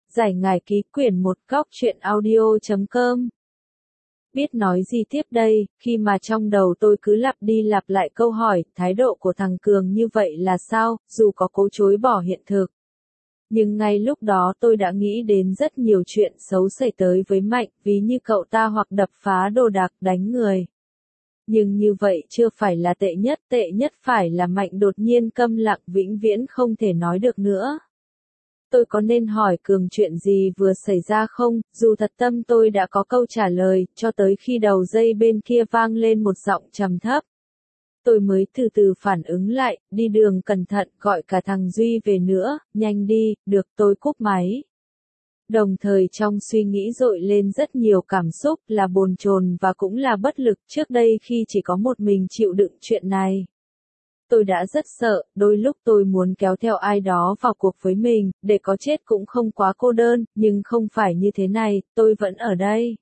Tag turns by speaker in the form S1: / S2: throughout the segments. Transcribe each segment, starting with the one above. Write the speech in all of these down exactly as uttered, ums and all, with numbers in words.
S1: Giải ngải ký quyển một góc truyện audio chấm com. Biết nói gì tiếp đây, khi mà trong đầu tôi cứ lặp đi lặp lại câu hỏi, thái độ của thằng Cường như vậy là sao, dù có cố chối bỏ hiện thực. Nhưng ngay lúc đó tôi đã nghĩ đến rất nhiều chuyện xấu xảy tới với Mạnh, ví như cậu ta hoặc đập phá đồ đạc đánh người. Nhưng như vậy chưa phải là tệ nhất, tệ nhất phải là Mạnh đột nhiên câm lặng vĩnh viễn không thể nói được nữa. Tôi có nên hỏi Cường chuyện gì vừa xảy ra không, dù thật tâm tôi đã có câu trả lời, cho tới khi đầu dây bên kia vang lên một giọng trầm thấp. Tôi mới từ từ phản ứng lại, đi đường cẩn thận, gọi cả thằng Duy về nữa, nhanh đi, được tôi cúp máy. Đồng thời trong suy nghĩ dội lên rất nhiều cảm xúc là bồn chồn và cũng là bất lực trước đây khi chỉ có một mình chịu đựng chuyện này. Tôi đã rất sợ, đôi lúc tôi muốn kéo theo ai đó vào cuộc với mình, để có chết cũng không quá cô đơn, nhưng không phải như thế này, tôi vẫn ở đây.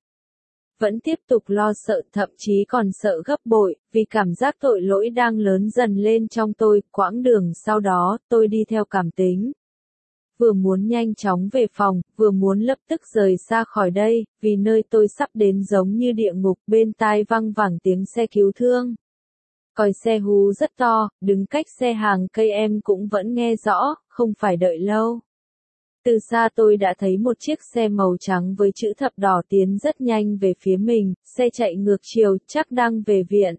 S1: Vẫn tiếp tục lo sợ, thậm chí còn sợ gấp bội, vì cảm giác tội lỗi đang lớn dần lên trong tôi, quãng đường sau đó, tôi đi theo cảm tính. Vừa muốn nhanh chóng về phòng, vừa muốn lập tức rời xa khỏi đây, vì nơi tôi sắp đến giống như địa ngục, bên tai văng vẳng tiếng xe cứu thương. Còi xe hú rất to, đứng cách xe hàng cây em cũng vẫn nghe rõ, không phải đợi lâu. Từ xa tôi đã thấy một chiếc xe màu trắng với chữ thập đỏ tiến rất nhanh về phía mình, xe chạy ngược chiều, chắc đang về viện.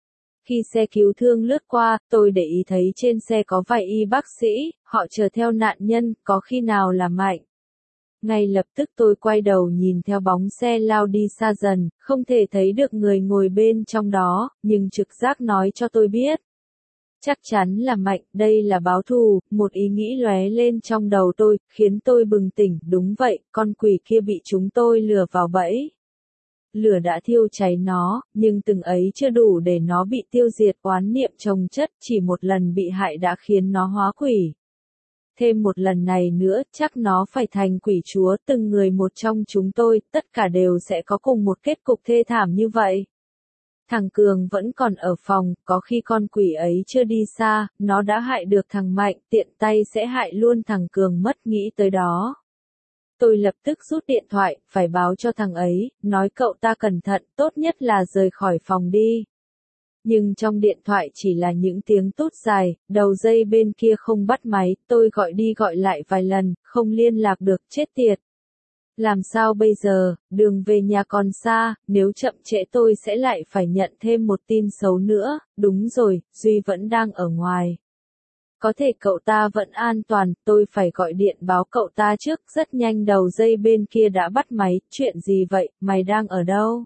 S1: Khi xe cứu thương lướt qua, tôi để ý thấy trên xe có vài y bác sĩ, họ chờ theo nạn nhân, có khi nào là Mạnh. Ngay lập tức tôi quay đầu nhìn theo bóng xe lao đi xa dần, không thể thấy được người ngồi bên trong đó, nhưng trực giác nói cho tôi biết. Chắc chắn là Mạnh, đây là báo thù, một ý nghĩ lóe lên trong đầu tôi, khiến tôi bừng tỉnh, đúng vậy, con quỷ kia bị chúng tôi lừa vào bẫy. Lửa đã thiêu cháy nó, nhưng từng ấy chưa đủ để nó bị tiêu diệt, oán niệm chồng chất, chỉ một lần bị hại đã khiến nó hóa quỷ. Thêm một lần này nữa, chắc nó phải thành quỷ chúa, từng người một trong chúng tôi, tất cả đều sẽ có cùng một kết cục thê thảm như vậy. Thằng Cường vẫn còn ở phòng, có khi con quỷ ấy chưa đi xa, nó đã hại được thằng Mạnh, tiện tay sẽ hại luôn thằng Cường mất, nghĩ tới đó. Tôi lập tức rút điện thoại, phải báo cho thằng ấy, nói cậu ta cẩn thận, tốt nhất là rời khỏi phòng đi. Nhưng trong điện thoại chỉ là những tiếng tút dài, đầu dây bên kia không bắt máy, tôi gọi đi gọi lại vài lần, không liên lạc được, chết tiệt. Làm sao bây giờ, đường về nhà còn xa, nếu chậm trễ tôi sẽ lại phải nhận thêm một tin xấu nữa, đúng rồi, Duy vẫn đang ở ngoài. Có thể cậu ta vẫn an toàn, tôi phải gọi điện báo cậu ta trước, rất nhanh đầu dây bên kia đã bắt máy, chuyện gì vậy, mày đang ở đâu?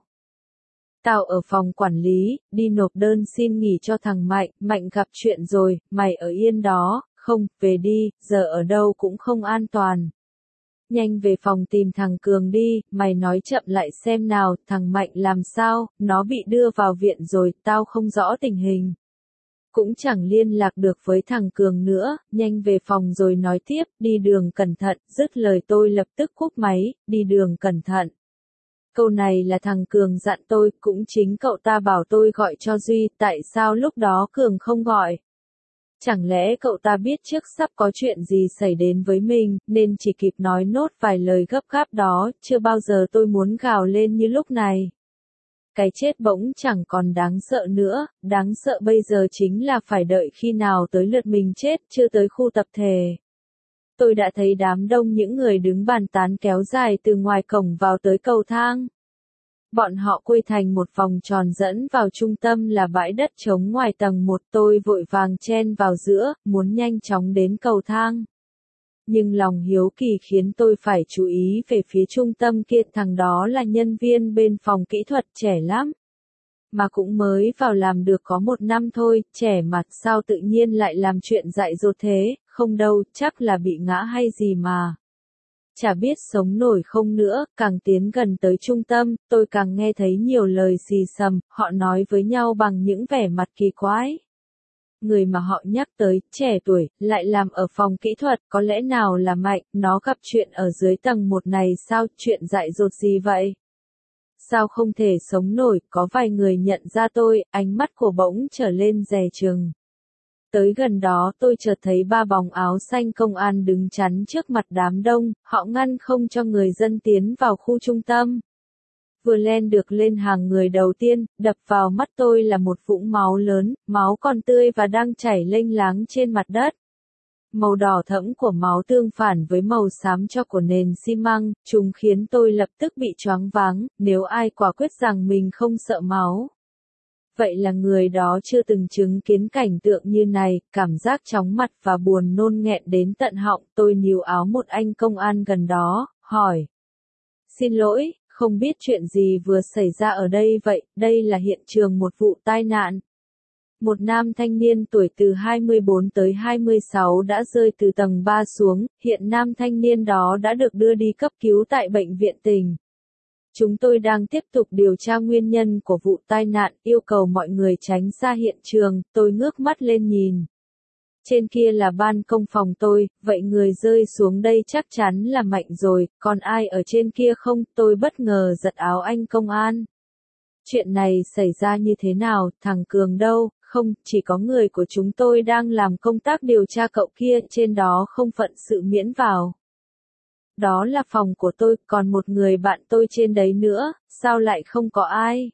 S1: Tao ở phòng quản lý, đi nộp đơn xin nghỉ cho thằng Mạnh, Mạnh gặp chuyện rồi, mày ở yên đó, không, về đi, giờ ở đâu cũng không an toàn. Nhanh về phòng tìm thằng Cường đi, mày nói chậm lại xem nào, thằng Mạnh làm sao, nó bị đưa vào viện rồi, tao không rõ tình hình. Cũng chẳng liên lạc được với thằng Cường nữa, nhanh về phòng rồi nói tiếp, đi đường cẩn thận, dứt lời tôi lập tức cúp máy, đi đường cẩn thận. Câu này là thằng Cường dặn tôi, cũng chính cậu ta bảo tôi gọi cho Duy, tại sao lúc đó Cường không gọi? Chẳng lẽ cậu ta biết trước sắp có chuyện gì xảy đến với mình, nên chỉ kịp nói nốt vài lời gấp gáp đó, chưa bao giờ tôi muốn gào lên như lúc này. Cái chết bỗng chẳng còn đáng sợ nữa, đáng sợ bây giờ chính là phải đợi khi nào tới lượt mình chết, chưa tới khu tập thể. Tôi đã thấy đám đông những người đứng bàn tán kéo dài từ ngoài cổng vào tới cầu thang. Bọn họ quây thành một vòng tròn dẫn vào trung tâm là bãi đất trống ngoài tầng một, tôi vội vàng chen vào giữa, muốn nhanh chóng đến cầu thang. Nhưng lòng hiếu kỳ khiến tôi phải chú ý về phía trung tâm kia, thằng đó là nhân viên bên phòng kỹ thuật, trẻ lắm. Mà cũng mới vào làm được có một năm thôi, trẻ mặt sao tự nhiên lại làm chuyện dại dột thế, không đâu, chắc là bị ngã hay gì mà. Chả biết sống nổi không nữa, càng tiến gần tới trung tâm, tôi càng nghe thấy nhiều lời xì xầm, họ nói với nhau bằng những vẻ mặt kỳ quái. Người mà họ nhắc tới, trẻ tuổi, lại làm ở phòng kỹ thuật, có lẽ nào là Mạnh, nó gặp chuyện ở dưới tầng một này sao, chuyện dại dột gì vậy? Sao không thể sống nổi, có vài người nhận ra tôi, ánh mắt của bỗng trở lên dè chừng. Tới gần đó tôi chợt thấy ba bóng áo xanh công an đứng chắn trước mặt đám đông, họ ngăn không cho người dân tiến vào khu trung tâm. Vừa len được lên hàng người đầu tiên, đập vào mắt tôi là một vũng máu lớn, máu còn tươi và đang chảy lênh láng trên mặt đất. Màu đỏ thẫm của máu tương phản với màu xám cho của nền xi măng, chúng khiến tôi lập tức bị choáng váng, nếu ai quả quyết rằng mình không sợ máu. Vậy là người đó chưa từng chứng kiến cảnh tượng như này, cảm giác chóng mặt và buồn nôn nghẹn đến tận họng, tôi níu áo một anh công an gần đó, hỏi. Xin lỗi, không biết chuyện gì vừa xảy ra ở đây vậy, đây là hiện trường một vụ tai nạn. Một nam thanh niên tuổi từ hai mươi bốn tới hai mươi sáu đã rơi từ tầng ba xuống, hiện nam thanh niên đó đã được đưa đi cấp cứu tại bệnh viện tỉnh. Chúng tôi đang tiếp tục điều tra nguyên nhân của vụ tai nạn, yêu cầu mọi người tránh xa hiện trường, tôi ngước mắt lên nhìn. Trên kia là ban công phòng tôi, vậy người rơi xuống đây chắc chắn là Mạnh rồi, còn ai ở trên kia không, tôi bất ngờ giật áo anh công an. Chuyện này xảy ra như thế nào, thằng Cường đâu, không, chỉ có người của chúng tôi đang làm công tác điều tra cậu kia, trên đó không phận sự miễn vào. Đó là phòng của tôi, còn một người bạn tôi trên đấy nữa, sao lại không có ai?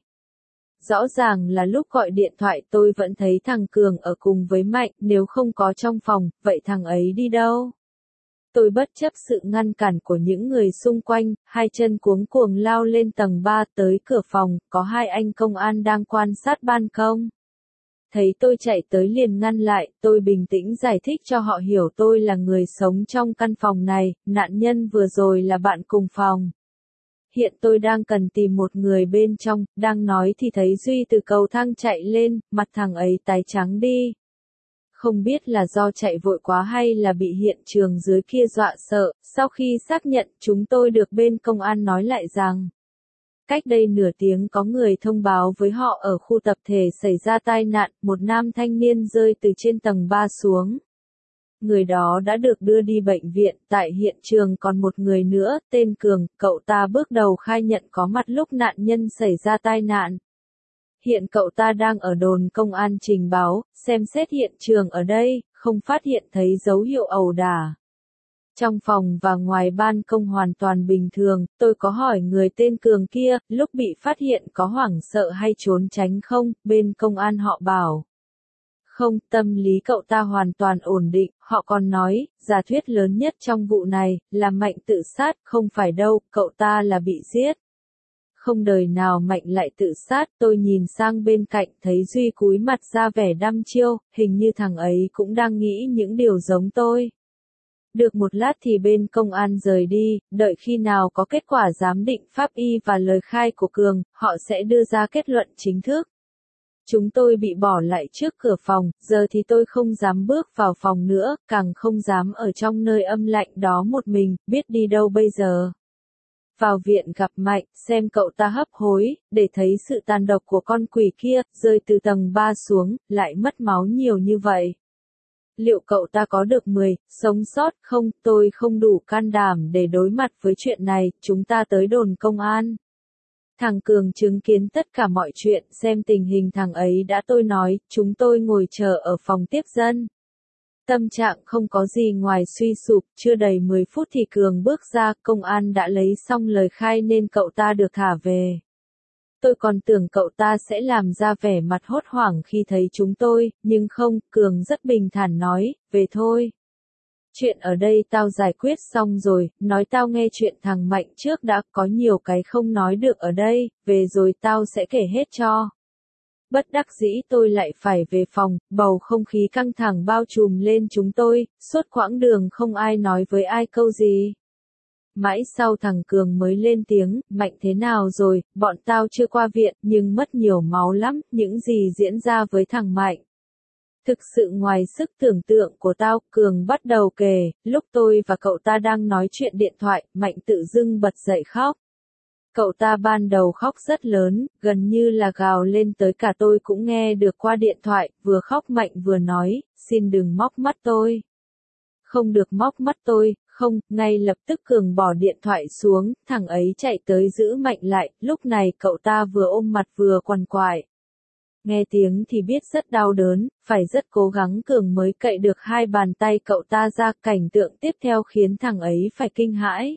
S1: Rõ ràng là lúc gọi điện thoại tôi vẫn thấy thằng Cường ở cùng với Mạnh, nếu không có trong phòng, vậy thằng ấy đi đâu? Tôi bất chấp sự ngăn cản của những người xung quanh, hai chân cuống cuồng lao lên tầng ba tới cửa phòng, có hai anh công an đang quan sát ban công. Thấy tôi chạy tới liền ngăn lại, tôi bình tĩnh giải thích cho họ hiểu tôi là người sống trong căn phòng này, nạn nhân vừa rồi là bạn cùng phòng. Hiện tôi đang cần tìm một người bên trong, đang nói thì thấy Duy từ cầu thang chạy lên, mặt thằng ấy tái trắng đi. Không biết là do chạy vội quá hay là bị hiện trường dưới kia dọa sợ, sau khi xác nhận chúng tôi được bên công an nói lại rằng. Cách đây nửa tiếng có người thông báo với họ ở khu tập thể xảy ra tai nạn, một nam thanh niên rơi từ trên tầng ba xuống. Người đó đã được đưa đi bệnh viện, tại hiện trường còn một người nữa, tên Cường, cậu ta bước đầu khai nhận có mặt lúc nạn nhân xảy ra tai nạn. Hiện cậu ta đang ở đồn công an trình báo, xem xét hiện trường ở đây, không phát hiện thấy dấu hiệu ẩu đả. Trong phòng và ngoài ban công hoàn toàn bình thường, tôi có hỏi người tên Cường kia, lúc bị phát hiện có hoảng sợ hay trốn tránh không, bên công an họ bảo. Không, tâm lý cậu ta hoàn toàn ổn định, họ còn nói, giả thuyết lớn nhất trong vụ này, là Mạnh tự sát, không phải đâu, cậu ta là bị giết. Không đời nào Mạnh lại tự sát, tôi nhìn sang bên cạnh thấy Duy cúi mặt ra vẻ đăm chiêu, hình như thằng ấy cũng đang nghĩ những điều giống tôi. Được một lát thì bên công an rời đi, đợi khi nào có kết quả giám định pháp y và lời khai của Cường, họ sẽ đưa ra kết luận chính thức. Chúng tôi bị bỏ lại trước cửa phòng, giờ thì tôi không dám bước vào phòng nữa, càng không dám ở trong nơi âm lạnh đó một mình, biết đi đâu bây giờ. Vào viện gặp Mạnh, xem cậu ta hấp hối, để thấy sự tàn độc của con quỷ kia, rơi từ tầng ba xuống, lại mất máu nhiều như vậy. Liệu cậu ta có được mười, sống sót không, tôi không đủ can đảm để đối mặt với chuyện này, chúng ta tới đồn công an. Thằng Cường chứng kiến tất cả mọi chuyện, xem tình hình thằng ấy đã tôi nói, chúng tôi ngồi chờ ở phòng tiếp dân. Tâm trạng không có gì ngoài suy sụp, chưa đầy mười phút thì Cường bước ra, công an đã lấy xong lời khai nên cậu ta được thả về. Tôi còn tưởng cậu ta sẽ làm ra vẻ mặt hốt hoảng khi thấy chúng tôi, nhưng không, Cường rất bình thản nói, về thôi. Chuyện ở đây tao giải quyết xong rồi, nói tao nghe chuyện thằng Mạnh trước đã, có nhiều cái không nói được ở đây, về rồi tao sẽ kể hết cho. Bất đắc dĩ tôi lại phải về phòng, bầu không khí căng thẳng bao trùm lên chúng tôi, suốt quãng đường không ai nói với ai câu gì. Mãi sau thằng Cường mới lên tiếng, Mạnh thế nào rồi, bọn tao chưa qua viện, nhưng mất nhiều máu lắm, những gì diễn ra với thằng Mạnh. Thực sự ngoài sức tưởng tượng của tao, Cường bắt đầu kể, lúc tôi và cậu ta đang nói chuyện điện thoại, Mạnh tự dưng bật dậy khóc. Cậu ta ban đầu khóc rất lớn, gần như là gào lên tới cả tôi cũng nghe được qua điện thoại, vừa khóc Mạnh vừa nói, xin đừng móc mắt tôi. Không được móc mắt tôi, không, ngay lập tức Cường bỏ điện thoại xuống, thằng ấy chạy tới giữ Mạnh lại, lúc này cậu ta vừa ôm mặt vừa quằn quại. Nghe tiếng thì biết rất đau đớn, phải rất cố gắng cường mới cậy được hai bàn tay cậu ta ra. Cảnh tượng tiếp theo khiến thằng ấy phải kinh hãi.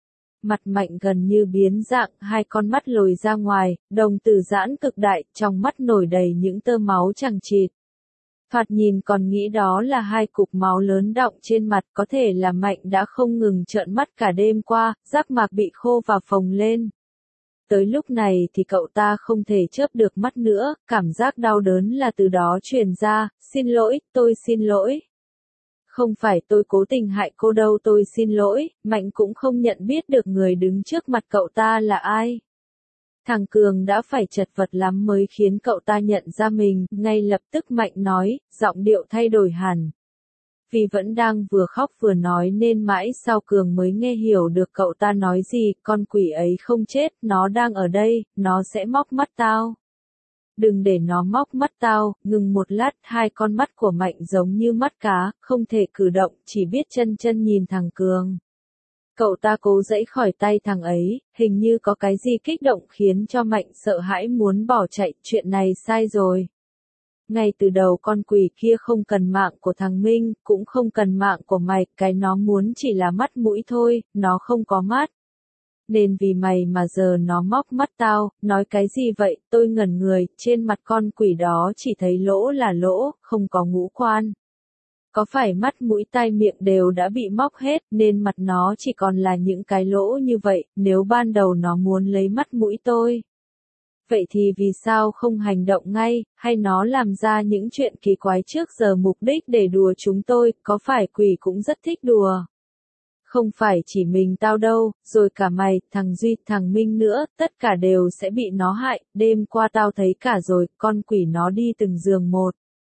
S1: Mặt Mạnh gần như biến dạng, hai con mắt lồi ra ngoài, đồng tử giãn cực đại, trong mắt nổi đầy những tơ máu chằng chịt. Thoạt nhìn còn nghĩ đó là hai cục máu lớn đọng trên mặt, có thể là Mạnh đã không ngừng trợn mắt cả đêm qua, giác mạc bị khô và phồng lên. Tới lúc này thì cậu ta không thể chớp được mắt nữa, cảm giác đau đớn là từ đó truyền ra. Xin lỗi, tôi xin lỗi. Không phải tôi cố tình hại cô đâu, tôi xin lỗi. Mạnh cũng không nhận biết được người đứng trước mặt cậu ta là ai. Thằng Cường đã phải chật vật lắm mới khiến cậu ta nhận ra mình. Ngay lập tức Mạnh nói, giọng điệu thay đổi hẳn. Vì vẫn đang vừa khóc vừa nói nên mãi sau Cường mới nghe hiểu được cậu ta nói gì. Con quỷ ấy không chết, nó đang ở đây, nó sẽ móc mắt tao. Đừng để nó móc mắt tao. Ngừng một lát, hai con mắt của Mạnh giống như mắt cá, không thể cử động, chỉ biết chân chân nhìn thằng Cường. Cậu ta cố giãy khỏi tay thằng ấy, hình như có cái gì kích động khiến cho Mạnh sợ hãi muốn bỏ chạy. Chuyện này sai rồi. Ngay từ đầu con quỷ kia không cần mạng của thằng Minh, cũng không cần mạng của mày, cái nó muốn chỉ là mắt mũi thôi, nó không có mắt. Nên vì mày mà giờ nó móc mắt tao, nói cái gì vậy? Tôi ngẩn người, trên mặt con quỷ đó chỉ thấy lỗ là lỗ, không có ngũ quan. Có phải mắt mũi tai miệng đều đã bị móc hết, nên mặt nó chỉ còn là những cái lỗ như vậy, nếu ban đầu nó muốn lấy mắt mũi tôi. Vậy thì vì sao không hành động ngay, hay nó làm ra những chuyện kỳ quái trước giờ mục đích để đùa chúng tôi, có phải quỷ cũng rất thích đùa? Không phải chỉ mình tao đâu, rồi cả mày, thằng Duy, thằng Minh nữa, tất cả đều sẽ bị nó hại. Đêm qua tao thấy cả rồi, con quỷ nó đi từng giường một.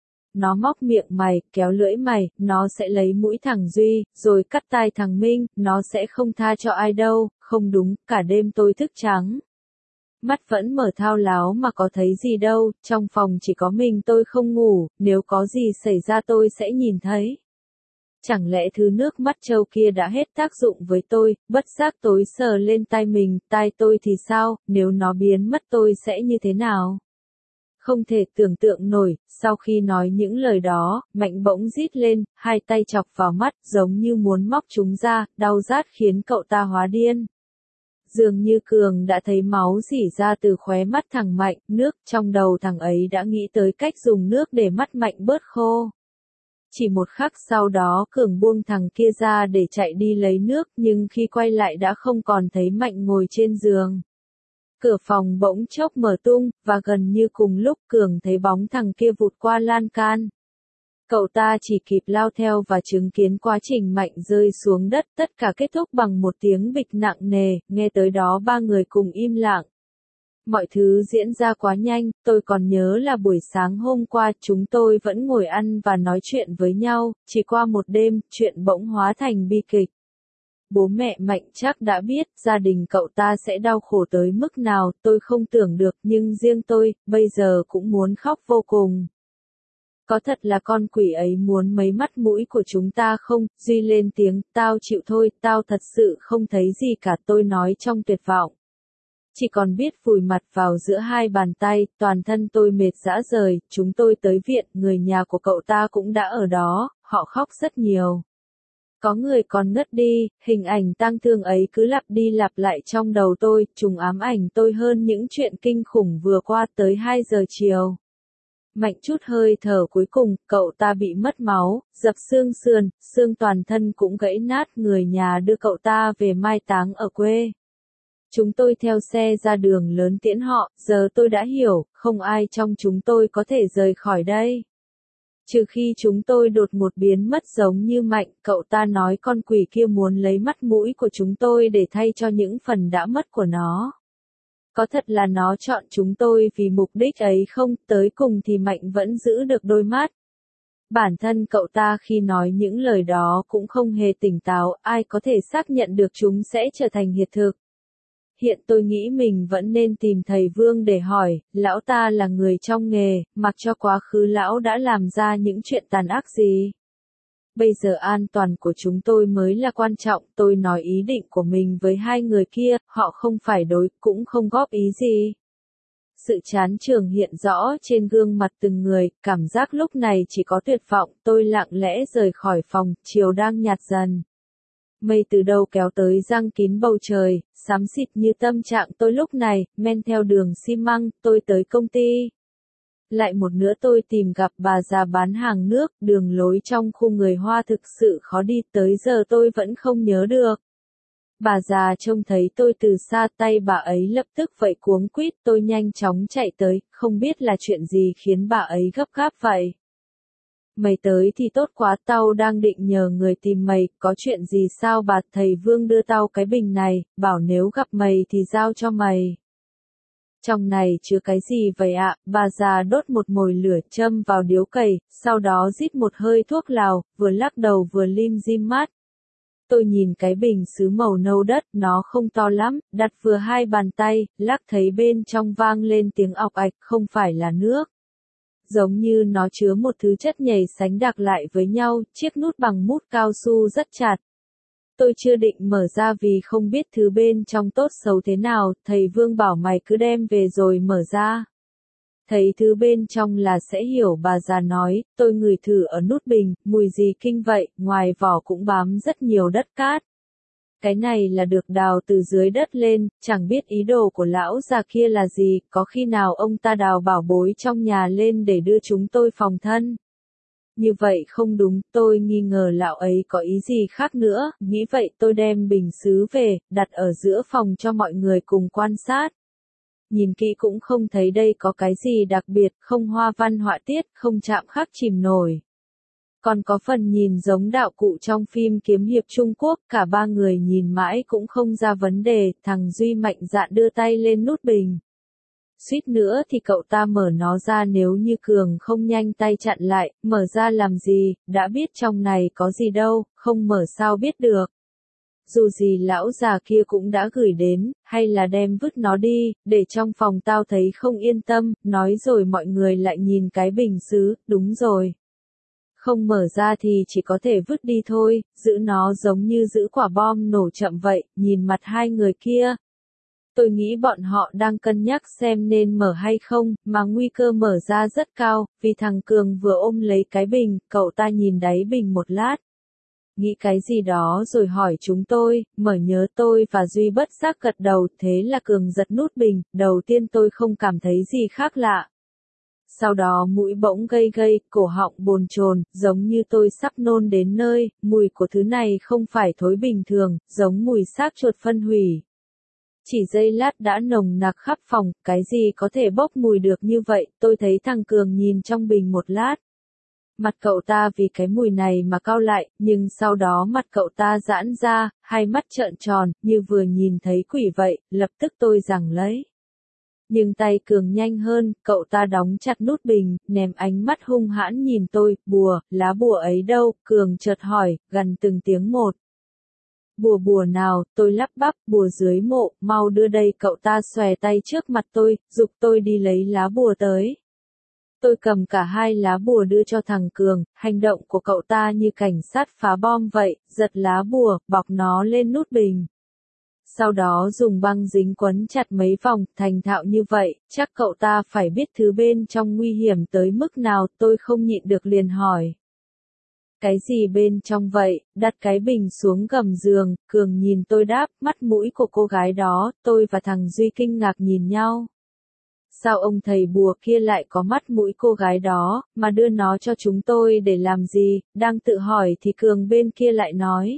S1: Nó móc miệng mày, kéo lưỡi mày, nó sẽ lấy mũi thằng Duy, rồi cắt tai thằng Minh, nó sẽ không tha cho ai đâu. Không đúng, cả đêm tôi thức trắng. Mắt vẫn mở thao láo mà có thấy gì đâu, trong phòng chỉ có mình tôi không ngủ, nếu có gì xảy ra tôi sẽ nhìn thấy. Chẳng lẽ thứ nước mắt trâu kia đã hết tác dụng với tôi? Bất giác tối sờ lên tai mình, tai tôi thì sao, nếu nó biến mất tôi sẽ như thế nào? Không thể tưởng tượng nổi. Sau khi nói những lời đó, Mạnh bỗng rít lên, hai tay chọc vào mắt, giống như muốn móc chúng ra, đau rát khiến cậu ta hóa điên. Dường như Cường đã thấy máu rỉ ra từ khóe mắt thằng Mạnh, nước, trong đầu thằng ấy đã nghĩ tới cách dùng nước để mắt Mạnh bớt khô. Chỉ một khắc sau đó Cường buông thằng kia ra để chạy đi lấy nước, nhưng khi quay lại đã không còn thấy Mạnh ngồi trên giường. Cửa phòng bỗng chốc mở tung, và gần như cùng lúc Cường thấy bóng thằng kia vụt qua lan can. Cậu ta chỉ kịp lao theo và chứng kiến quá trình Mạnh rơi xuống đất, tất cả kết thúc bằng một tiếng bịch nặng nề, nghe tới đó ba người cùng im lặng. Mọi thứ diễn ra quá nhanh, tôi còn nhớ là buổi sáng hôm qua chúng tôi vẫn ngồi ăn và nói chuyện với nhau, chỉ qua một đêm, chuyện bỗng hóa thành bi kịch. Bố mẹ Mạnh chắc đã biết gia đình cậu ta sẽ đau khổ tới mức nào, tôi không tưởng được, nhưng riêng tôi, bây giờ cũng muốn khóc vô cùng. Có thật là con quỷ ấy muốn mấy mắt mũi của chúng ta không? Duy lên tiếng, tao chịu thôi, tao thật sự không thấy gì cả, tôi nói trong tuyệt vọng. Chỉ còn biết vùi mặt vào giữa hai bàn tay, toàn thân tôi mệt rã rời, chúng tôi tới viện, người nhà của cậu ta cũng đã ở đó, họ khóc rất nhiều. Có người còn ngất đi, hình ảnh tang thương ấy cứ lặp đi lặp lại trong đầu tôi, trùng ám ảnh tôi hơn những chuyện kinh khủng vừa qua. Tới hai giờ chiều. Mạnh chút hơi thở cuối cùng, cậu ta bị mất máu, dập xương sườn, xương toàn thân cũng gãy nát, người nhà đưa cậu ta về mai táng ở quê. Chúng tôi theo xe ra đường lớn tiễn họ, giờ tôi đã hiểu, không ai trong chúng tôi có thể rời khỏi đây. Trừ khi chúng tôi đột ngột biến mất giống như Mạnh, cậu ta nói con quỷ kia muốn lấy mắt mũi của chúng tôi để thay cho những phần đã mất của nó. Có thật là nó chọn chúng tôi vì mục đích ấy không? Tới cùng thì Mạnh vẫn giữ được đôi mắt. Bản thân cậu ta khi nói những lời đó cũng không hề tỉnh táo, ai có thể xác nhận được chúng sẽ trở thành hiện thực. Hiện tôi nghĩ mình vẫn nên tìm thầy Vương để hỏi, lão ta là người trong nghề, mặc cho quá khứ lão đã làm ra những chuyện tàn ác gì. Bây giờ an toàn của chúng tôi mới là quan trọng, tôi nói ý định của mình với hai người kia, họ không phải đối, cũng không góp ý gì. Sự chán chường hiện rõ trên gương mặt từng người, cảm giác lúc này chỉ có tuyệt vọng, tôi lặng lẽ rời khỏi phòng, chiều đang nhạt dần. Mây từ đâu kéo tới giăng kín bầu trời, xám xịt như tâm trạng tôi lúc này, men theo đường xi măng, tôi tới công ty. Lại một nữa tôi tìm gặp bà già bán hàng nước, đường lối trong khu người Hoa thực sự khó đi, tới giờ tôi vẫn không nhớ được. Bà già trông thấy tôi từ xa, tay bà ấy lập tức vẫy cuống quýt, tôi nhanh chóng chạy tới, không biết là chuyện gì khiến bà ấy gấp gáp vậy. Mày tới thì tốt quá, tao đang định nhờ người tìm mày, có chuyện gì sao bà? Thầy Vương đưa tao cái bình này, bảo nếu gặp mày thì giao cho mày. Trong này chứa cái gì vậy ạ? Bà già đốt một mồi lửa châm vào điếu cày, sau đó rít một hơi thuốc lào, vừa lắc đầu vừa lim dim mắt. Tôi nhìn cái bình sứ màu nâu đất, nó không to lắm, đặt vừa hai bàn tay, lắc thấy bên trong vang lên tiếng ọc ạch, không phải là nước. Giống như nó chứa một thứ chất nhầy sánh đặc lại với nhau, chiếc nút bằng mút cao su rất chặt. Tôi chưa định mở ra vì không biết thứ bên trong tốt xấu thế nào, thầy Vương bảo mày cứ đem về rồi mở ra. Thấy thứ bên trong là sẽ hiểu, bà già nói, tôi ngửi thử ở nút bình, mùi gì kinh vậy, ngoài vỏ cũng bám rất nhiều đất cát. Cái này là được đào từ dưới đất lên, chẳng biết ý đồ của lão già kia là gì, có khi nào ông ta đào bảo bối trong nhà lên để đưa chúng tôi phòng thân. Như vậy không đúng, tôi nghi ngờ lão ấy có ý gì khác nữa, nghĩ vậy tôi đem bình sứ về, đặt ở giữa phòng cho mọi người cùng quan sát. Nhìn kỹ cũng không thấy đây có cái gì đặc biệt, không hoa văn họa tiết, không chạm khắc chìm nổi. Còn có phần nhìn giống đạo cụ trong phim kiếm hiệp Trung Quốc, cả ba người nhìn mãi cũng không ra vấn đề, thằng Duy mạnh dạn đưa tay lên nút bình. Suýt nữa thì cậu ta mở nó ra, nếu như Cường không nhanh tay chặn lại, mở ra làm gì, đã biết trong này có gì đâu, không mở sao biết được. Dù gì lão già kia cũng đã gửi đến, hay là đem vứt nó đi, để trong phòng tao thấy không yên tâm, nói rồi mọi người lại nhìn cái bình sứ, đúng rồi. Không mở ra thì chỉ có thể vứt đi thôi, giữ nó giống như giữ quả bom nổ chậm vậy, nhìn mặt hai người kia. Tôi nghĩ bọn họ đang cân nhắc xem nên mở hay không, mà nguy cơ mở ra rất cao, vì thằng Cường vừa ôm lấy cái bình, cậu ta nhìn đáy bình một lát. Nghĩ cái gì đó rồi hỏi chúng tôi, mở nhớ tôi và Duy bất giác gật đầu, thế là Cường giật nút bình, đầu tiên tôi không cảm thấy gì khác lạ. Sau đó mũi bỗng gây gây, cổ họng bồn chồn, giống như tôi sắp nôn đến nơi, mùi của thứ này không phải thối bình thường, giống mùi xác chuột phân hủy. Chỉ giây lát đã nồng nặc khắp phòng, cái gì có thể bốc mùi được như vậy, tôi thấy thằng Cường nhìn trong bình một lát. Mặt cậu ta vì cái mùi này mà cau lại, nhưng sau đó mặt cậu ta giãn ra, hai mắt trợn tròn, như vừa nhìn thấy quỷ vậy, lập tức tôi giằng lấy. Nhưng tay Cường nhanh hơn, cậu ta đóng chặt nút bình, ném ánh mắt hung hãn nhìn tôi, bùa, lá bùa ấy đâu, Cường chợt hỏi, gần từng tiếng một. Bùa bùa nào, tôi lắp bắp, bùa dưới mộ, mau đưa đây, cậu ta xòe tay trước mặt tôi, giục tôi đi lấy lá bùa tới. Tôi cầm cả hai lá bùa đưa cho thằng Cường, hành động của cậu ta như cảnh sát phá bom vậy, giật lá bùa, bọc nó lên nút bình. Sau đó dùng băng dính quấn chặt mấy vòng, thành thạo như vậy, chắc cậu ta phải biết thứ bên trong nguy hiểm tới mức nào, tôi không nhịn được liền hỏi. Cái gì bên trong vậy, đặt cái bình xuống gầm giường, Cường nhìn tôi đáp, mắt mũi của cô gái đó, tôi và thằng Duy kinh ngạc nhìn nhau. Sao ông thầy bùa kia lại có mắt mũi cô gái đó, mà đưa nó cho chúng tôi để làm gì, đang tự hỏi thì Cường bên kia lại nói.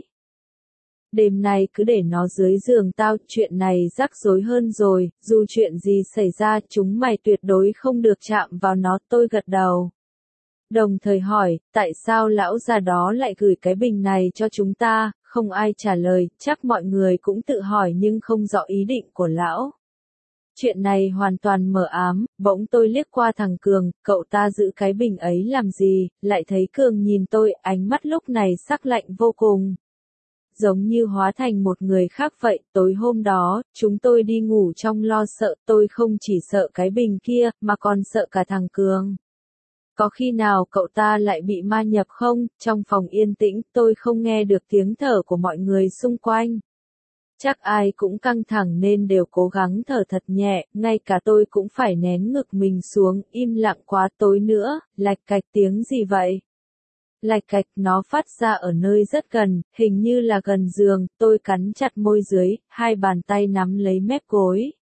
S1: Đêm nay cứ để nó dưới giường tao, chuyện này rắc rối hơn rồi, dù chuyện gì xảy ra chúng mày tuyệt đối không được chạm vào nó, tôi gật đầu. Đồng thời hỏi, tại sao lão già đó lại gửi cái bình này cho chúng ta, không ai trả lời, chắc mọi người cũng tự hỏi nhưng không rõ ý định của lão. Chuyện này hoàn toàn mờ ám, bỗng tôi liếc qua thằng Cường, cậu ta giữ cái bình ấy làm gì, lại thấy Cường nhìn tôi, ánh mắt lúc này sắc lạnh vô cùng. Giống như hóa thành một người khác vậy, tối hôm đó, chúng tôi đi ngủ trong lo sợ, tôi không chỉ sợ cái bình kia, mà còn sợ cả thằng Cường. Có khi nào cậu ta lại bị ma nhập không? Trong phòng yên tĩnh, tôi không nghe được tiếng thở của mọi người xung quanh. Chắc ai cũng căng thẳng nên đều cố gắng thở thật nhẹ, ngay cả tôi cũng phải nén ngực mình xuống, im lặng quá. Tối nữa, lạch cạch tiếng gì vậy? Lạch cạch nó phát ra ở nơi rất gần, hình như là gần giường. Tôi cắn chặt môi dưới, hai bàn tay nắm lấy mép gối.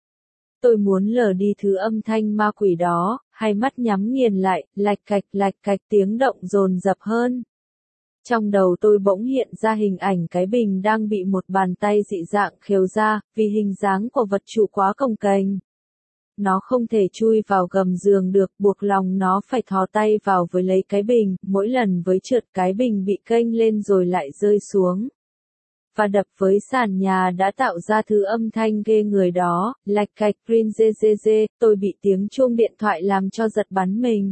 S1: Tôi muốn lờ đi thứ âm thanh ma quỷ đó, hai mắt nhắm nghiền lại, lạch cạch lạch cạch tiếng động dồn dập hơn. Trong đầu tôi bỗng hiện ra hình ảnh cái bình đang bị một bàn tay dị dạng khều ra, vì hình dáng của vật chủ quá cồng kềnh. Nó không thể chui vào gầm giường được, buộc lòng nó phải thò tay vào với lấy cái bình, mỗi lần với trượt cái bình bị kênh lên rồi lại rơi xuống. Và đập với sàn nhà đã tạo ra thứ âm thanh ghê người đó, lạch cạch rin dê dê dê, tôi bị tiếng chuông điện thoại làm cho giật bắn mình.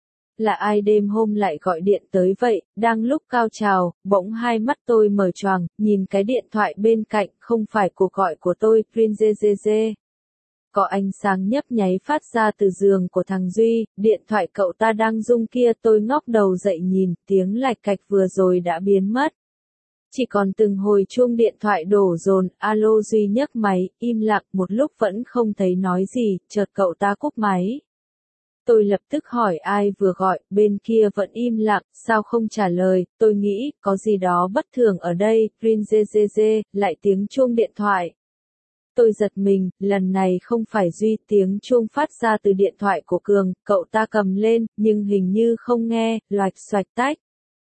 S1: Là ai đêm hôm lại gọi điện tới vậy? Đang lúc cao trào, bỗng hai mắt tôi mở choàng, nhìn cái điện thoại bên cạnh, không phải cuộc gọi của tôi, rin dê dê dê. Có ánh sáng nhấp nháy phát ra từ giường của thằng Duy, điện thoại cậu ta đang rung kia. Tôi ngóc đầu dậy nhìn, tiếng lạch cạch vừa rồi đã biến mất. Chỉ còn từng hồi chuông điện thoại đổ dồn. Alo. Duy nhấc máy, im lặng một lúc vẫn không thấy nói gì, chợt cậu ta cúp máy. Tôi lập tức hỏi ai vừa gọi, bên kia vẫn im lặng, sao không trả lời. Tôi nghĩ, có gì đó bất thường ở đây. Rin dê dê dê, lại tiếng chuông điện thoại. Tôi giật mình, lần này không phải Duy. Tiếng chuông phát ra từ điện thoại của Cường, cậu ta cầm lên, nhưng hình như không nghe, loạch xoạch tách.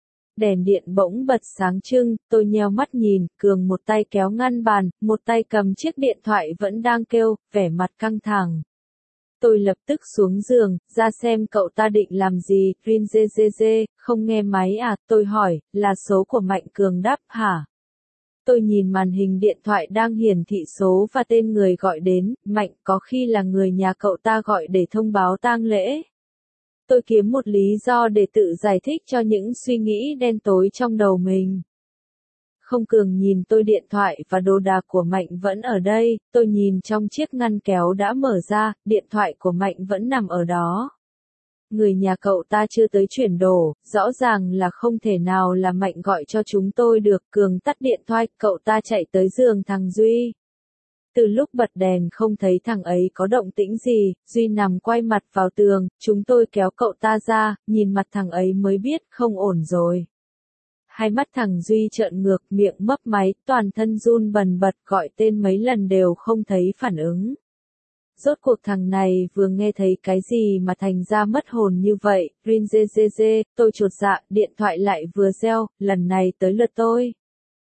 S1: Đèn điện bỗng bật sáng trưng, tôi nheo mắt nhìn, Cường một tay kéo ngăn bàn, một tay cầm chiếc điện thoại vẫn đang kêu, vẻ mặt căng thẳng. Tôi lập tức xuống giường, ra xem cậu ta định làm gì. Rin dê dê dê, không nghe máy à? Tôi hỏi, là số của Mạnh. Cường đáp, hả? Tôi nhìn màn hình điện thoại đang hiển thị số và tên người gọi đến, Mạnh, có khi là người nhà cậu ta gọi để thông báo tang lễ. Tôi kiếm một lý do để tự giải thích cho những suy nghĩ đen tối trong đầu mình. Không. Cường nhìn tôi, điện thoại và đồ đạc của Mạnh vẫn ở đây. Tôi nhìn trong chiếc ngăn kéo đã mở ra, điện thoại của Mạnh vẫn nằm ở đó. Người nhà cậu ta chưa tới chuyển đồ, rõ ràng là không thể nào là Mạnh gọi cho chúng tôi được. Cường tắt điện thoại, cậu ta chạy tới giường thằng Duy. Từ lúc bật đèn không thấy thằng ấy có động tĩnh gì, Duy nằm quay mặt vào tường, chúng tôi kéo cậu ta ra, nhìn mặt thằng ấy mới biết không ổn rồi. Hai mắt thằng Duy trợn ngược, miệng mấp máy, toàn thân run bần bật, gọi tên mấy lần đều không thấy phản ứng. Rốt cuộc thằng này vừa nghe thấy cái gì mà thành ra mất hồn như vậy. Rin dê dê dê, tôi chột dạ, điện thoại lại vừa reo, lần này tới lượt tôi.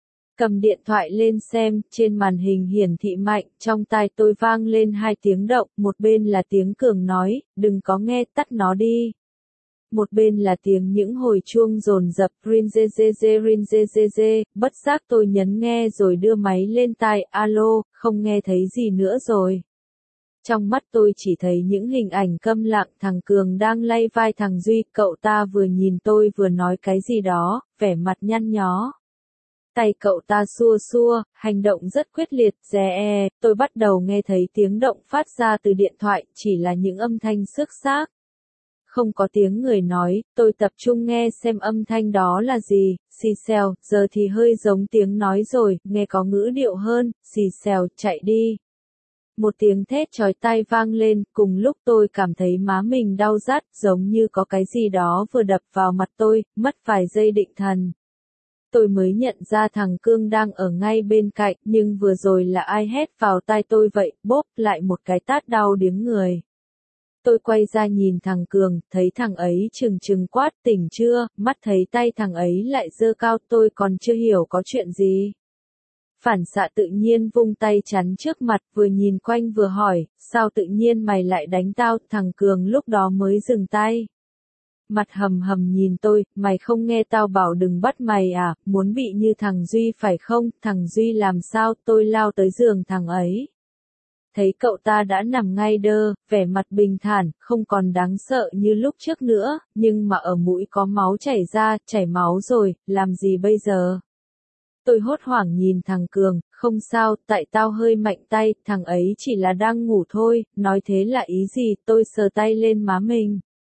S1: Cầm điện thoại lên xem, trên màn hình hiển thị Mạnh, trong tai tôi vang lên hai tiếng động, một bên là tiếng Cường nói, đừng có nghe, tắt nó đi. Một bên là tiếng những hồi chuông dồn dập, rin dê dê dê rin dê dê dê, bất giác tôi nhấn nghe rồi đưa máy lên tai, alo, không nghe thấy gì nữa rồi. Trong mắt tôi chỉ thấy những hình ảnh câm lặng, thằng Cường đang lay vai thằng Duy, cậu ta vừa nhìn tôi vừa nói cái gì đó, vẻ mặt nhăn nhó. Tay cậu ta xua xua, hành động rất quyết liệt, dè e, tôi bắt đầu nghe thấy tiếng động phát ra từ điện thoại, chỉ là những âm thanh xước xác. Không có tiếng người nói, tôi tập trung nghe xem âm thanh đó là gì, xì xèo, giờ thì hơi giống tiếng nói rồi, nghe có ngữ điệu hơn, xì xèo, chạy đi. Một tiếng thét chói tai vang lên, cùng lúc tôi cảm thấy má mình đau rát, giống như có cái gì đó vừa đập vào mặt tôi, mất vài giây định thần. Tôi mới nhận ra thằng Cương đang ở ngay bên cạnh, nhưng vừa rồi là ai hét vào tai tôi vậy, bốp lại một cái tát đau điếng người. Tôi quay ra nhìn thằng Cường, thấy thằng ấy trừng trừng quát, tỉnh chưa, mắt thấy tay thằng ấy lại giơ cao, tôi còn chưa hiểu có chuyện gì. Phản xạ tự nhiên vung tay chắn trước mặt, vừa nhìn quanh vừa hỏi, sao tự nhiên mày lại đánh tao, thằng Cường lúc đó mới dừng tay. Mặt hầm hầm nhìn tôi, mày không nghe tao bảo đừng bắt mày à, muốn bị như thằng Duy phải không, thằng Duy làm sao, tôi lao tới giường thằng ấy. Thấy cậu ta đã nằm ngay đơ, vẻ mặt bình thản, không còn đáng sợ như lúc trước nữa, nhưng mà ở mũi có máu chảy ra, chảy máu rồi, làm gì bây giờ? Tôi hốt hoảng nhìn thằng Cường, không sao, tại tao hơi mạnh tay, thằng ấy chỉ là đang ngủ thôi, nói thế là ý gì, tôi sờ tay lên má mình.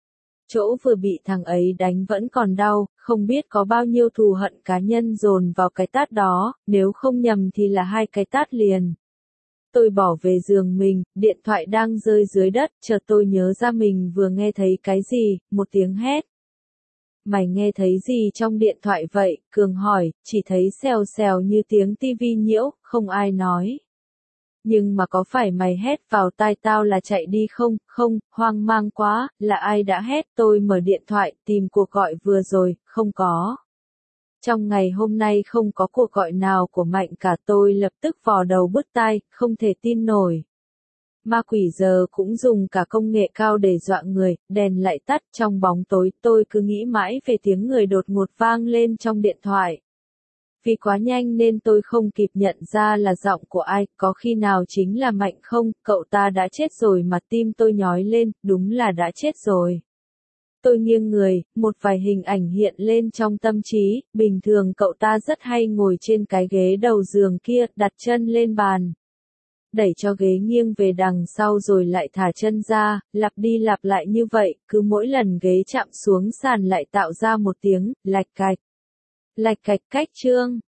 S1: Chỗ vừa bị thằng ấy đánh vẫn còn đau, không biết có bao nhiêu thù hận cá nhân dồn vào cái tát đó, nếu không nhầm thì là hai cái tát liền. Tôi bỏ về giường mình, điện thoại đang rơi dưới đất, chợt tôi nhớ ra mình vừa nghe thấy cái gì, một tiếng hét. Mày nghe thấy gì trong điện thoại vậy? Cường hỏi, chỉ thấy xèo xèo như tiếng tivi nhiễu, không ai nói. Nhưng mà có phải mày hét vào tai tao là chạy đi không? Không, hoang mang quá, là ai đã hét? Tôi mở điện thoại, tìm cuộc gọi vừa rồi, không có. Trong ngày hôm nay không có cuộc gọi nào của Mạnh cả, tôi lập tức vò đầu bứt tai, không thể tin nổi. Ma quỷ giờ cũng dùng cả công nghệ cao để dọa người, đèn lại tắt trong bóng tối, tôi cứ nghĩ mãi về tiếng người đột ngột vang lên trong điện thoại. Vì quá nhanh nên tôi không kịp nhận ra là giọng của ai, có khi nào chính là Mạnh không, cậu ta đã chết rồi mà tim tôi nhói lên, đúng là đã chết rồi. Tôi nghiêng người, một vài hình ảnh hiện lên trong tâm trí, bình thường cậu ta rất hay ngồi trên cái ghế đầu giường kia, đặt chân lên bàn. Đẩy cho ghế nghiêng về đằng sau rồi lại thả chân ra, lặp đi lặp lại như vậy, cứ mỗi lần ghế chạm xuống sàn lại tạo ra một tiếng, lạch cạch. Lạch cạch cách chương.